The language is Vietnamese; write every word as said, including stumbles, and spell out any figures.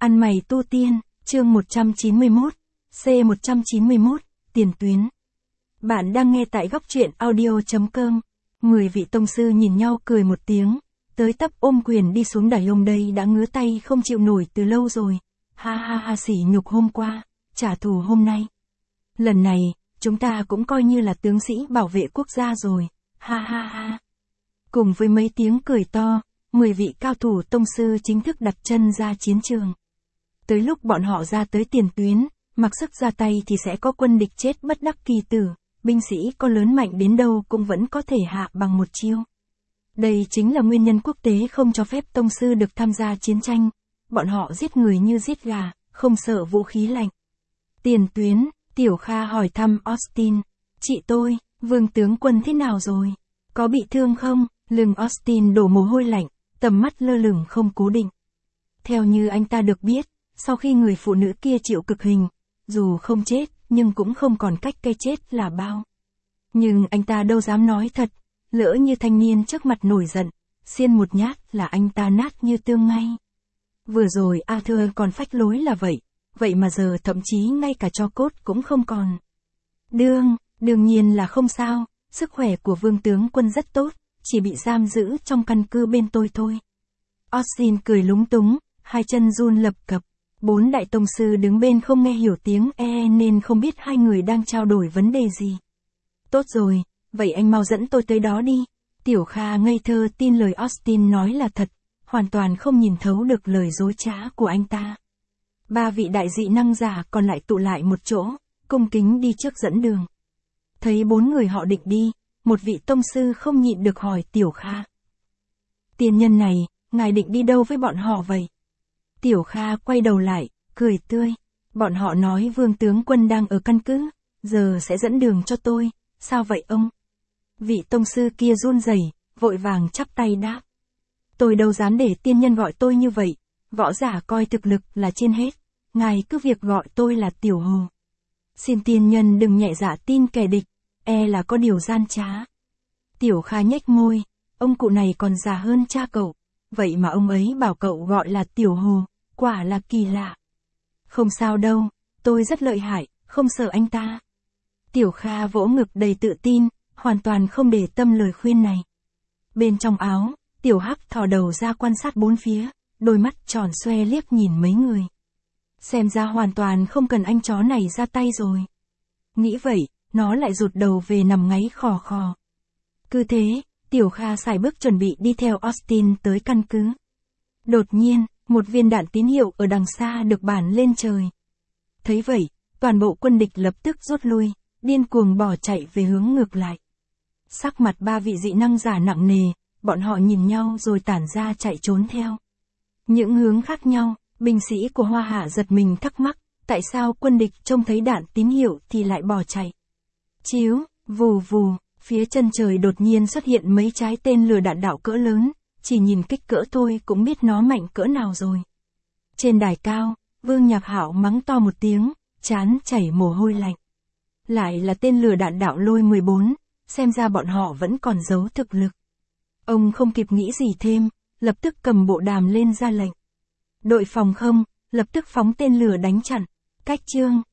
Ăn mày tu tiên, chương một trăm chín mươi mốt, C một trăm chín mươi mốt, tiền tuyến. Bạn đang nghe tại góc truyện audio.com. Mười vị tông sư nhìn nhau cười một tiếng, tới tấp ôm quyền đi xuống đài. Ông đây đã ngứa tay không chịu nổi từ lâu rồi. Ha ha ha, sỉ nhục hôm qua, trả thù hôm nay. Lần này, chúng ta cũng coi như là tướng sĩ bảo vệ quốc gia rồi. Ha ha ha. Cùng với mấy tiếng cười to, mười vị cao thủ tông sư chính thức đặt chân ra chiến trường. Tới lúc bọn họ ra tới tiền tuyến, mặc sức ra tay thì sẽ có quân địch chết bất đắc kỳ tử, binh sĩ có lớn mạnh đến đâu cũng vẫn có thể hạ bằng một chiêu. Đây chính là nguyên nhân quốc tế không cho phép tông sư được tham gia chiến tranh, bọn họ giết người như giết gà, không sợ vũ khí lạnh. Tiền tuyến, Tiểu Kha hỏi thăm Austin, chị tôi, Vương tướng quân thế nào rồi? Có bị thương không? Lưng Austin đổ mồ hôi lạnh, tầm mắt lơ lửng không cố định. Theo như anh ta được biết, sau khi người phụ nữ kia chịu cực hình, dù không chết, nhưng cũng không còn cách cái chết là bao. Nhưng anh ta đâu dám nói thật, lỡ như thanh niên trước mặt nổi giận, xiên một nhát là anh ta nát như tương ngay. Vừa rồi Arthur còn phách lối là vậy, vậy mà giờ thậm chí ngay cả tro cốt cũng không còn. Đương, đương nhiên là không sao, sức khỏe của Vương tướng quân rất tốt, chỉ bị giam giữ trong căn cứ bên tôi thôi. Austin cười lúng túng, hai chân run lập cập. Bốn đại tông sư đứng bên không nghe hiểu tiếng e nên không biết hai người đang trao đổi vấn đề gì. Tốt rồi, vậy anh mau dẫn tôi tới đó đi. Tiểu Kha ngây thơ tin lời Austin nói là thật, hoàn toàn không nhìn thấu được lời dối trá của anh ta. Ba vị đại dị năng giả còn lại tụ lại một chỗ, cung kính đi trước dẫn đường. Thấy bốn người họ định đi, một vị tông sư không nhịn được hỏi Tiểu Kha. Tiên nhân này, ngài định đi đâu với bọn họ vậy? Tiểu Kha quay đầu lại, cười tươi. Bọn họ nói Vương tướng quân đang ở căn cứ, giờ sẽ dẫn đường cho tôi. Sao vậy ông? Vị tông sư kia run rẩy, vội vàng chắp tay đáp. Tôi đâu dám để tiên nhân gọi tôi như vậy, võ giả coi thực lực là trên hết, ngài cứ việc gọi tôi là Tiểu Hồ. Xin tiên nhân đừng nhẹ dạ tin kẻ địch, e là có điều gian trá. Tiểu Kha nhếch môi, ông cụ này còn già hơn cha cậu, vậy mà ông ấy bảo cậu gọi là Tiểu Hồ, quả là kỳ lạ. Không sao đâu, tôi rất lợi hại, không sợ anh ta. Tiểu Kha vỗ ngực đầy tự tin, hoàn toàn không để tâm lời khuyên này. Bên trong áo, Tiểu Hắc thò đầu ra quan sát bốn phía, đôi mắt tròn xoe liếc nhìn mấy người. Xem ra hoàn toàn không cần anh chó này ra tay rồi. Nghĩ vậy, nó lại rụt đầu về nằm ngáy khò khò. Cứ thế, Tiểu Kha sải bước chuẩn bị đi theo Austin tới căn cứ. Đột nhiên, một viên đạn tín hiệu ở đằng xa được bắn lên trời. Thấy vậy, toàn bộ quân địch lập tức rút lui, điên cuồng bỏ chạy về hướng ngược lại. Sắc mặt ba vị dị năng giả nặng nề, bọn họ nhìn nhau rồi tản ra chạy trốn theo. Những hướng khác nhau, binh sĩ của Hoa Hạ giật mình thắc mắc, tại sao quân địch trông thấy đạn tín hiệu thì lại bỏ chạy. Chíu, vù vù, phía chân trời đột nhiên xuất hiện mấy trái tên lửa đạn đạo cỡ lớn, chỉ nhìn kích cỡ thôi cũng biết nó mạnh cỡ nào rồi. Trên đài cao, Vương Nhạc Hạo mắng to một tiếng, trán chảy mồ hôi lạnh. Lại là tên lửa đạn đạo Lôi mười bốn, xem ra bọn họ vẫn còn giấu thực lực. Ông không kịp nghĩ gì thêm, lập tức cầm bộ đàm lên ra lệnh. Đội phòng không, lập tức phóng tên lửa đánh chặn. Cách chương,